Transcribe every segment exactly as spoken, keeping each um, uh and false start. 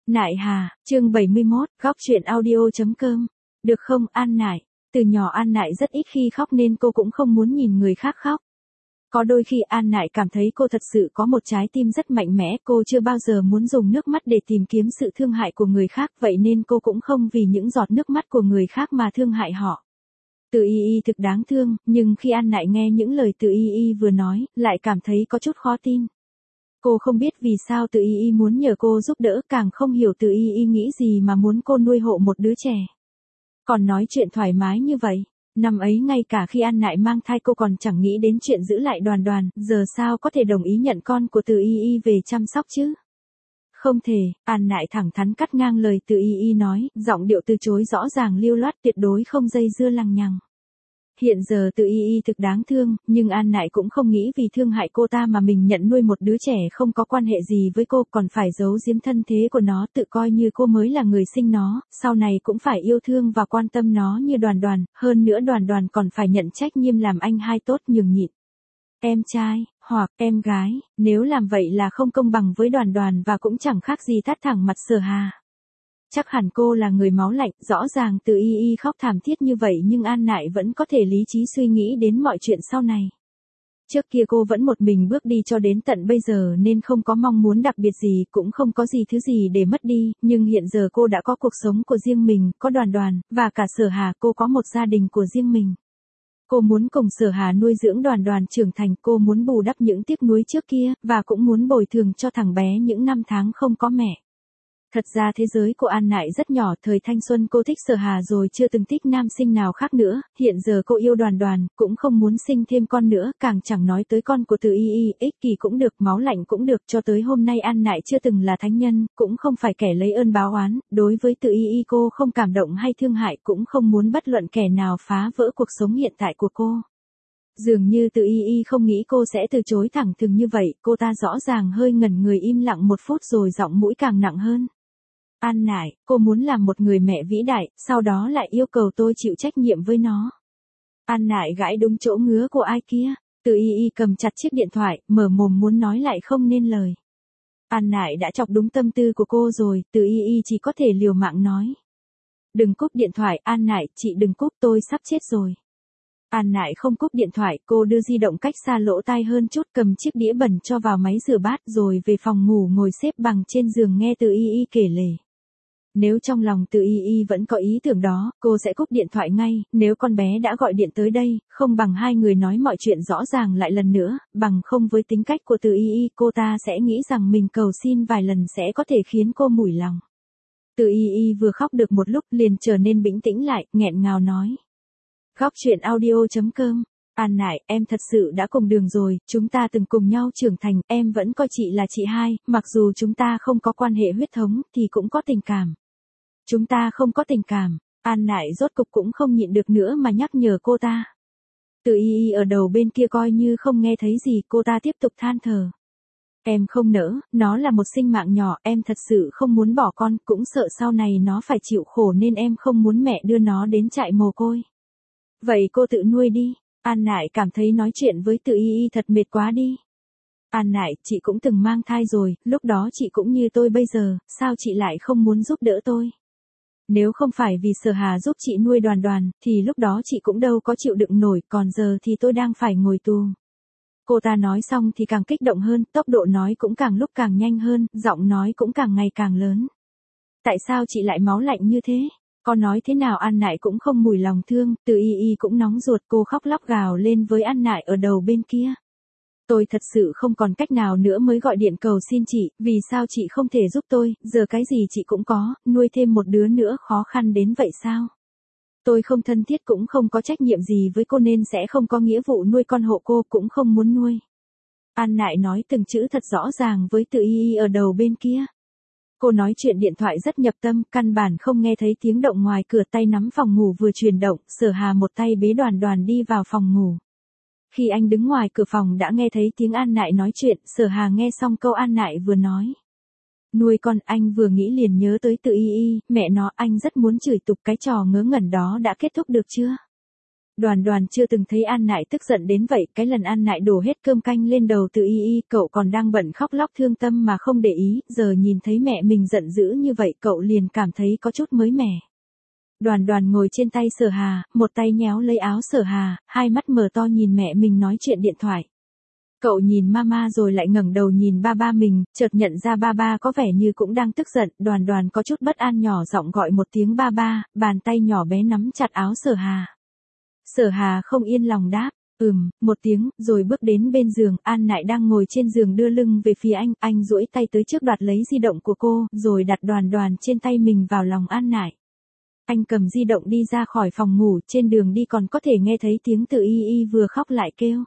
Nại Hà, chương bảy mươi mốt, góc chuyện audio.com. Được không, An Nại? Từ nhỏ An Nại rất ít khi khóc nên cô cũng không muốn nhìn người khác khóc. Có đôi khi An Nại cảm thấy cô thật sự có một trái tim rất mạnh mẽ, cô chưa bao giờ muốn dùng nước mắt để tìm kiếm sự thương hại của người khác, vậy nên cô cũng không vì những giọt nước mắt của người khác mà thương hại họ. Từ Y Y thực đáng thương, nhưng khi An Nại nghe những lời Từ Y Y vừa nói, lại cảm thấy có chút khó tin. Cô không biết vì sao Từ Y Y muốn nhờ cô giúp đỡ, càng không hiểu Từ Y Y nghĩ gì mà muốn cô nuôi hộ một đứa trẻ. Còn nói chuyện thoải mái như vậy, năm ấy ngay cả khi An Nại mang thai cô còn chẳng nghĩ đến chuyện giữ lại Đoàn Đoàn, giờ sao có thể đồng ý nhận con của Từ Y Y về chăm sóc chứ? Không thể, An Nại thẳng thắn cắt ngang lời Từ Y Y nói, giọng điệu từ chối rõ ràng lưu loát, tuyệt đối không dây dưa lằng nhằng. Hiện giờ Từ Y Y thực đáng thương, nhưng An Nại cũng không nghĩ vì thương hại cô ta mà mình nhận nuôi một đứa trẻ không có quan hệ gì với cô, còn phải giấu giếm thân thế của nó, tự coi như cô mới là người sinh nó, sau này cũng phải yêu thương và quan tâm nó như Đoàn Đoàn, hơn nữa Đoàn Đoàn còn phải nhận trách nhiệm làm anh hai tốt nhường nhịn. Em trai, hoặc em gái, nếu làm vậy là không công bằng với Đoàn Đoàn và cũng chẳng khác gì tát thẳng mặt Sở Hà. Chắc hẳn cô là người máu lạnh, rõ ràng Từ Y Y khóc thảm thiết như vậy nhưng An Nại vẫn có thể lý trí suy nghĩ đến mọi chuyện sau này. Trước kia cô vẫn một mình bước đi cho đến tận bây giờ nên không có mong muốn đặc biệt gì, cũng không có gì thứ gì để mất đi, nhưng hiện giờ cô đã có cuộc sống của riêng mình, có Đoàn Đoàn, và cả Sở Hà, cô có một gia đình của riêng mình. Cô muốn cùng Sở Hà nuôi dưỡng Đoàn Đoàn trưởng thành, cô muốn bù đắp những tiếc nuối trước kia, và cũng muốn bồi thường cho thằng bé những năm tháng không có mẹ. Thật ra thế giới của An Nại rất nhỏ, thời thanh xuân cô thích Sở Hà rồi chưa từng thích nam sinh nào khác nữa, hiện giờ cô yêu Đoàn Đoàn, cũng không muốn sinh thêm con nữa, càng chẳng nói tới con của Từ Y Y, ích kỷ cũng được, máu lạnh cũng được, cho tới hôm nay An Nại chưa từng là thánh nhân, cũng không phải kẻ lấy ơn báo oán, đối với Từ Y Y cô không cảm động hay thương hại, cũng không muốn bất luận kẻ nào phá vỡ cuộc sống hiện tại của cô. Dường như Từ Y Y không nghĩ cô sẽ từ chối thẳng thừng như vậy, cô ta rõ ràng hơi ngẩn người im lặng một phút rồi giọng mũi càng nặng hơn. An Nại, cô muốn làm một người mẹ vĩ đại, sau đó lại yêu cầu tôi chịu trách nhiệm với nó. An Nại gãi đúng chỗ ngứa của ai kia. Từ Y Y cầm chặt chiếc điện thoại, mở mồm muốn nói lại không nên lời. An Nại đã chọc đúng tâm tư của cô rồi, Từ Y Y chỉ có thể liều mạng nói. Đừng cúp điện thoại, An Nại, chị đừng cúp, tôi sắp chết rồi. An Nại không cúp điện thoại, cô đưa di động cách xa lỗ tai hơn chút, cầm chiếc đĩa bẩn cho vào máy rửa bát rồi về phòng ngủ ngồi xếp bằng trên giường nghe Từ Y Y kể lể. Nếu trong lòng Từ Y Y vẫn có ý tưởng đó, cô sẽ cúp điện thoại ngay, nếu con bé đã gọi điện tới đây, không bằng hai người nói mọi chuyện rõ ràng lại lần nữa, bằng không với tính cách của Từ Y Y cô ta sẽ nghĩ rằng mình cầu xin vài lần sẽ có thể khiến cô mủi lòng. Từ Y Y vừa khóc được một lúc liền trở nên bình tĩnh lại, nghẹn ngào nói. Góc chuyện audio.com. An Nại, em thật sự đã cùng đường rồi, chúng ta từng cùng nhau trưởng thành, em vẫn coi chị là chị hai, mặc dù chúng ta không có quan hệ huyết thống, thì cũng có tình cảm. Chúng ta không có tình cảm, An Nại rốt cục cũng không nhịn được nữa mà nhắc nhở cô ta. Từ Y Y ở đầu bên kia coi như không nghe thấy gì, cô ta tiếp tục than thở. Em không nỡ, nó là một sinh mạng nhỏ, em thật sự không muốn bỏ con, cũng sợ sau này nó phải chịu khổ nên em không muốn mẹ đưa nó đến trại mồ côi. Vậy cô tự nuôi đi. An Nại cảm thấy nói chuyện với Từ Y Y thật mệt quá đi. An Nại, chị cũng từng mang thai rồi, lúc đó chị cũng như tôi bây giờ, sao chị lại không muốn giúp đỡ tôi? Nếu không phải vì Sở Hà giúp chị nuôi Đoàn Đoàn, thì lúc đó chị cũng đâu có chịu đựng nổi, còn giờ thì tôi đang phải ngồi tù. Cô ta nói xong thì càng kích động hơn, tốc độ nói cũng càng lúc càng nhanh hơn, giọng nói cũng càng ngày càng lớn. Tại sao chị lại máu lạnh như thế? Con nói thế nào An Nại cũng không mùi lòng thương, Từ Y Y cũng nóng ruột, cô khóc lóc gào lên với An Nại ở đầu bên kia. Tôi thật sự không còn cách nào nữa mới gọi điện cầu xin chị, vì sao chị không thể giúp tôi, giờ cái gì chị cũng có, nuôi thêm một đứa nữa khó khăn đến vậy sao? Tôi không thân thiết cũng không có trách nhiệm gì với cô nên sẽ không có nghĩa vụ nuôi con hộ cô, cũng không muốn nuôi. An Nại nói từng chữ thật rõ ràng với Từ Y Y ở đầu bên kia. Cô nói chuyện điện thoại rất nhập tâm, căn bản không nghe thấy tiếng động ngoài cửa, tay nắm phòng ngủ vừa chuyển động, Sở Hà một tay bế Đoàn Đoàn đi vào phòng ngủ. Khi anh đứng ngoài cửa phòng đã nghe thấy tiếng An Nại nói chuyện, Sở Hà nghe xong câu An Nại vừa nói. Nuôi con, anh vừa nghĩ liền nhớ tới Từ Y Y, mẹ nó, anh rất muốn chửi tục cái trò ngớ ngẩn đó đã kết thúc được chưa? Đoàn Đoàn chưa từng thấy An Nại tức giận đến vậy, cái lần An Nại đổ hết cơm canh lên đầu Từ Y Y, cậu còn đang bận khóc lóc thương tâm mà không để ý, giờ nhìn thấy mẹ mình giận dữ như vậy cậu liền cảm thấy có chút mới mẻ. Đoàn Đoàn ngồi trên tay Sở Hà, một tay nhéo lấy áo Sở Hà, hai mắt mở to nhìn mẹ mình nói chuyện điện thoại. Cậu nhìn mama rồi lại ngẩng đầu nhìn ba ba mình, chợt nhận ra ba ba có vẻ như cũng đang tức giận, Đoàn Đoàn có chút bất an nhỏ giọng gọi một tiếng ba ba, bàn tay nhỏ bé nắm chặt áo Sở Hà. Sở Hà không yên lòng đáp, ừm, một tiếng, rồi bước đến bên giường, An Nại đang ngồi trên giường đưa lưng về phía anh, anh duỗi tay tới trước đoạt lấy di động của cô, rồi đặt Đoàn Đoàn trên tay mình vào lòng An Nại. Anh cầm di động đi ra khỏi phòng ngủ, trên đường đi còn có thể nghe thấy tiếng Từ Y Y vừa khóc lại kêu.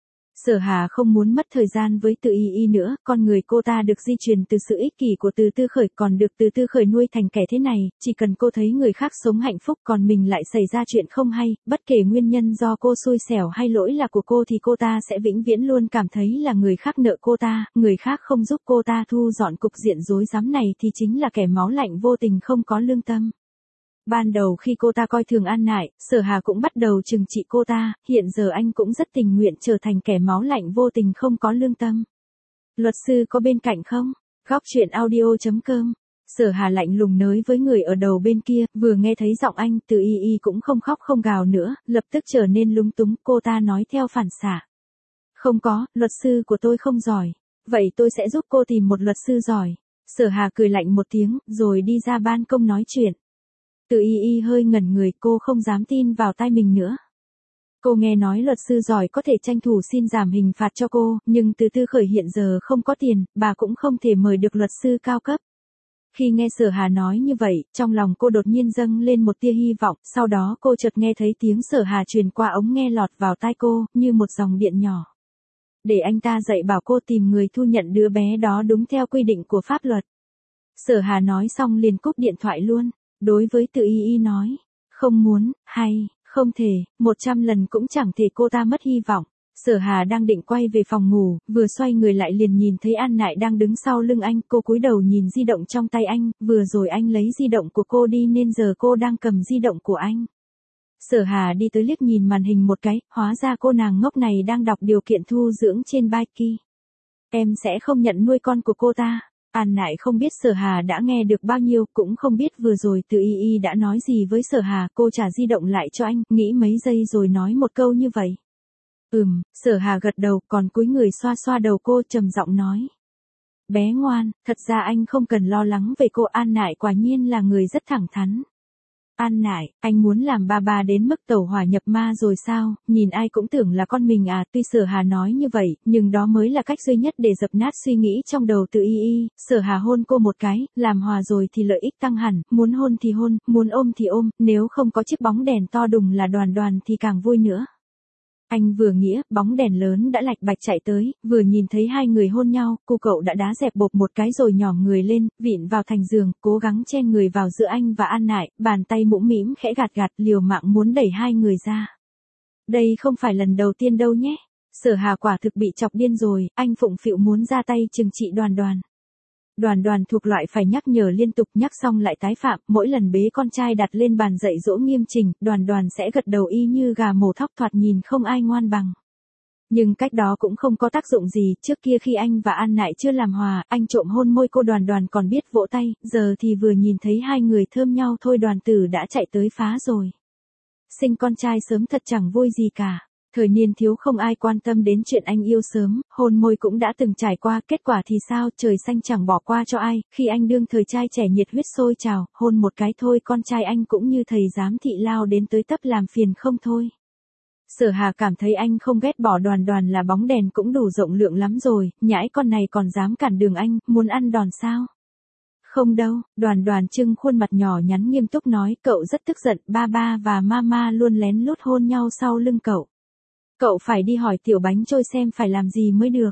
Sở Hà không muốn mất thời gian với Từ Y Y nữa, con người cô ta được di truyền từ sự ích kỷ của Từ Tư Khởi, còn được Từ Tư Khởi nuôi thành kẻ thế này, chỉ cần cô thấy người khác sống hạnh phúc còn mình lại xảy ra chuyện không hay, bất kể nguyên nhân do cô xui xẻo hay lỗi là của cô thì cô ta sẽ vĩnh viễn luôn cảm thấy là người khác nợ cô ta, người khác không giúp cô ta thu dọn cục diện rối rắm này thì chính là kẻ máu lạnh vô tình không có lương tâm. Ban đầu khi cô ta coi thường An Nại, Sở Hà cũng bắt đầu trừng trị cô ta, hiện giờ anh cũng rất tình nguyện trở thành kẻ máu lạnh vô tình không có lương tâm. Luật sư có bên cạnh không? Góc chuyện audio chấm com. Sở Hà lạnh lùng nói với người ở đầu bên kia, vừa nghe thấy giọng anh, Từ Y Y cũng không khóc không gào nữa, lập tức trở nên lúng túng, cô ta nói theo phản xạ. Không có, luật sư của tôi không giỏi. Vậy tôi sẽ giúp cô tìm một luật sư giỏi. Sở Hà cười lạnh một tiếng, rồi đi ra ban công nói chuyện. Từ Y Y hơi ngẩn người, cô không dám tin vào tai mình nữa. Cô nghe nói luật sư giỏi có thể tranh thủ xin giảm hình phạt cho cô, nhưng Từ Tư Khởi hiện giờ không có tiền, bà cũng không thể mời được luật sư cao cấp. Khi nghe Sở Hà nói như vậy, trong lòng cô đột nhiên dâng lên một tia hy vọng, sau đó cô chợt nghe thấy tiếng Sở Hà truyền qua ống nghe lọt vào tai cô, như một dòng điện nhỏ. Để anh ta dạy bảo cô tìm người thu nhận đứa bé đó đúng theo quy định của pháp luật. Sở Hà nói xong liền cúp điện thoại luôn. Đối với Từ Y Y nói, không muốn, hay, không thể, một trăm lần cũng chẳng thể cô ta mất hy vọng. Sở Hà đang định quay về phòng ngủ, vừa xoay người lại liền nhìn thấy An Nại đang đứng sau lưng anh, cô cúi đầu nhìn di động trong tay anh, vừa rồi anh lấy di động của cô đi nên giờ cô đang cầm di động của anh. Sở Hà đi tới liếc nhìn màn hình một cái, hóa ra cô nàng ngốc này đang đọc điều kiện thu dưỡng trên Biki. Em sẽ không nhận nuôi con của cô ta. An Nại không biết Sở Hà đã nghe được bao nhiêu, cũng không biết vừa rồi Từ Y Y đã nói gì với Sở Hà, cô trả di động lại cho anh, nghĩ mấy giây rồi nói một câu như vậy. Ừm, Sở Hà gật đầu, còn cúi người xoa xoa đầu cô, trầm giọng nói. Bé ngoan, thật ra anh không cần lo lắng về cô. An Nại quả nhiên là người rất thẳng thắn. An Nại, anh muốn làm ba ba đến mức tẩu hỏa nhập ma rồi sao, nhìn ai cũng tưởng là con mình à. Tuy Sở Hà nói như vậy, nhưng đó mới là cách duy nhất để dập nát suy nghĩ trong đầu Từ Y Y. Sở Hà hôn cô một cái, làm hòa rồi thì lợi ích tăng hẳn, muốn hôn thì hôn, muốn ôm thì ôm, nếu không có chiếc bóng đèn to đùng là Đoàn Đoàn thì càng vui nữa. Anh vừa nghĩa, bóng đèn lớn đã lạch bạch chạy tới, vừa nhìn thấy hai người hôn nhau, cô cậu đã đá dẹp bộp một cái rồi nhỏm người lên, vịn vào thành giường, cố gắng chen người vào giữa anh và An Nại, bàn tay mũm mĩm khẽ gạt gạt, liều mạng muốn đẩy hai người ra. Đây không phải lần đầu tiên đâu nhé. Sở Hà quả thực bị chọc điên rồi, anh phụng phịu muốn ra tay trừng trị Đoàn Đoàn. Đoàn Đoàn thuộc loại phải nhắc nhở liên tục, nhắc xong lại tái phạm, mỗi lần bế con trai đặt lên bàn dạy dỗ nghiêm chỉnh, Đoàn Đoàn sẽ gật đầu y như gà mổ thóc, thoạt nhìn không ai ngoan bằng. Nhưng cách đó cũng không có tác dụng gì, trước kia khi anh và An Nại chưa làm hòa, anh trộm hôn môi cô, Đoàn Đoàn còn biết vỗ tay, giờ thì vừa nhìn thấy hai người thơm nhau thôi Đoàn Tử đã chạy tới phá rồi. Sinh con trai sớm thật chẳng vui gì cả. Thời niên thiếu không ai quan tâm đến chuyện anh yêu sớm, hôn môi cũng đã từng trải qua, kết quả thì sao, trời xanh chẳng bỏ qua cho ai, khi anh đương thời trai trẻ nhiệt huyết sôi trào, hôn một cái thôi con trai anh cũng như thầy giám thị lao đến tới tấp làm phiền không thôi. Sở Hà cảm thấy anh không ghét bỏ Đoàn Đoàn là bóng đèn cũng đủ rộng lượng lắm rồi, nhãi con này còn dám cản đường anh, muốn ăn đòn sao? Không đâu, Đoàn Đoàn trưng khuôn mặt nhỏ nhắn nghiêm túc nói, cậu rất tức giận, ba ba và mama luôn lén lút hôn nhau sau lưng cậu. Cậu phải đi hỏi Tiểu Bánh Trôi xem phải làm gì mới được.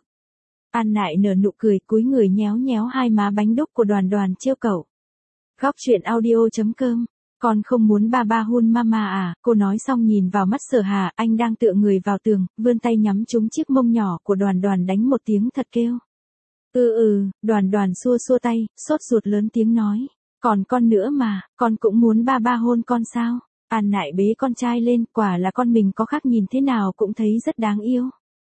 An Nại nở nụ cười, cúi người nhéo nhéo hai má bánh đúc của Đoàn Đoàn trêu cậu. Góc chuyện audio chấm com. Con không muốn ba ba hôn mama à, cô nói xong nhìn vào mắt Sở Hà, anh đang tựa người vào tường, vươn tay nhắm trúng chiếc mông nhỏ của Đoàn Đoàn đánh một tiếng thật kêu. Ừ ừ, Đoàn Đoàn xua xua tay, sốt ruột lớn tiếng nói. Còn con nữa mà, con cũng muốn ba ba hôn con sao? An Nại bế con trai lên, quả là con mình có khác nhìn thế nào cũng thấy rất đáng yêu.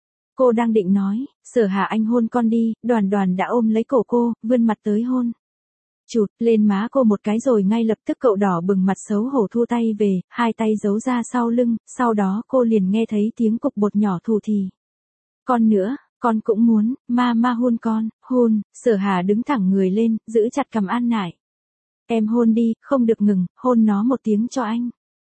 Cô đang định nói, Sở Hà anh hôn con đi, Đoàn Đoàn đã ôm lấy cổ cô, vươn mặt tới hôn. Chụt lên má cô một cái rồi ngay lập tức cậu đỏ bừng mặt xấu hổ thu tay về, hai tay giấu ra sau lưng, sau đó cô liền nghe thấy tiếng cục bột nhỏ thù thì. Con nữa, con cũng muốn, ma ma hôn con, hôn, Sở Hà đứng thẳng người lên, giữ chặt cằm An Nại. Em hôn đi, không được ngừng, hôn nó một tiếng cho anh.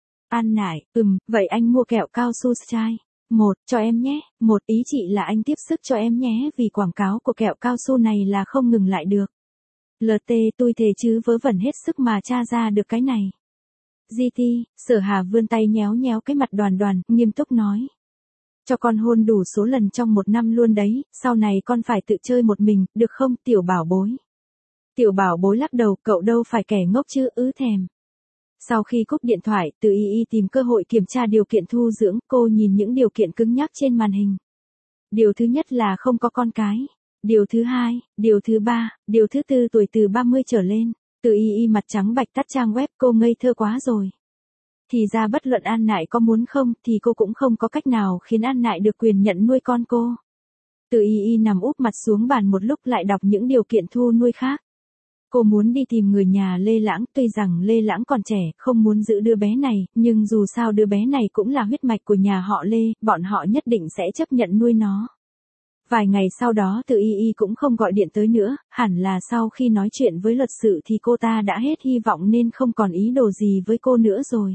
An Nại, ừm, vậy anh mua kẹo cao su chai. Một, cho em nhé, một ý chị là anh tiếp sức cho em nhé vì quảng cáo của kẹo cao su này là không ngừng lại được. lờ tê tôi thề chứ vớ vẩn hết sức mà tra ra được cái này. giê tê, Sở Hà vươn tay nhéo nhéo cái mặt Đoàn Đoàn, nghiêm túc nói. Cho con hôn đủ số lần trong một năm luôn đấy, sau này con phải tự chơi một mình, được không tiểu bảo bối. Tiểu bảo bối lắc đầu, cậu đâu phải kẻ ngốc chứ, ứ thèm. Sau khi cúp điện thoại, Từ Y Y tìm cơ hội kiểm tra điều kiện thu dưỡng, cô nhìn những điều kiện cứng nhắc trên màn hình. Điều thứ nhất là không có con cái. Điều thứ hai, điều thứ ba, điều thứ tư tuổi từ ba mươi trở lên. Từ Y Y mặt trắng bạch tắt trang web, cô ngây thơ quá rồi. Thì ra bất luận An Nại có muốn không thì cô cũng không có cách nào khiến An Nại được quyền nhận nuôi con cô. Từ Y Y nằm úp mặt xuống bàn một lúc lại đọc những điều kiện thu nuôi khác. Cô muốn đi tìm người nhà Lê Lãng, tuy rằng Lê Lãng còn trẻ, không muốn giữ đứa bé này, nhưng dù sao đứa bé này cũng là huyết mạch của nhà họ Lê, bọn họ nhất định sẽ chấp nhận nuôi nó. Vài ngày sau đó Từ Y Y cũng không gọi điện tới nữa, hẳn là sau khi nói chuyện với luật sư thì cô ta đã hết hy vọng nên không còn ý đồ gì với cô nữa rồi.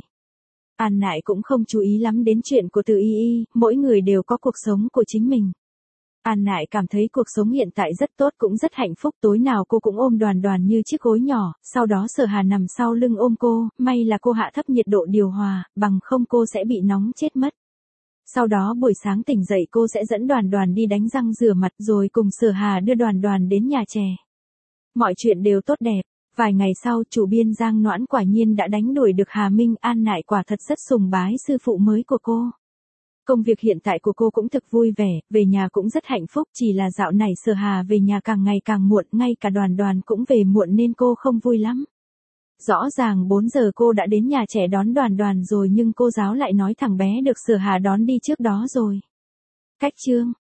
An Nại cũng không chú ý lắm đến chuyện của Từ Y Y, mỗi người đều có cuộc sống của chính mình. An Nại cảm thấy cuộc sống hiện tại rất tốt cũng rất hạnh phúc, tối nào cô cũng ôm Đoàn Đoàn như chiếc gối nhỏ, sau đó Sở Hà nằm sau lưng ôm cô, may là cô hạ thấp nhiệt độ điều hòa, bằng không cô sẽ bị nóng chết mất. Sau đó buổi sáng tỉnh dậy cô sẽ dẫn Đoàn Đoàn đi đánh răng rửa mặt rồi cùng Sở Hà đưa Đoàn Đoàn đến nhà trẻ. Mọi chuyện đều tốt đẹp. Vài ngày sau chủ biên Giang Noãn quả nhiên đã đánh đuổi được Hà Minh, An Nại quả thật rất sùng bái sư phụ mới của cô. Công việc hiện tại của cô cũng thực vui vẻ, về nhà cũng rất hạnh phúc, chỉ là dạo này Sở Hà về nhà càng ngày càng muộn, ngay cả Đoàn Đoàn cũng về muộn nên cô không vui lắm. Rõ ràng bốn giờ cô đã đến nhà trẻ đón Đoàn Đoàn rồi nhưng cô giáo lại nói thằng bé được Sở Hà đón đi trước đó rồi. Cách chương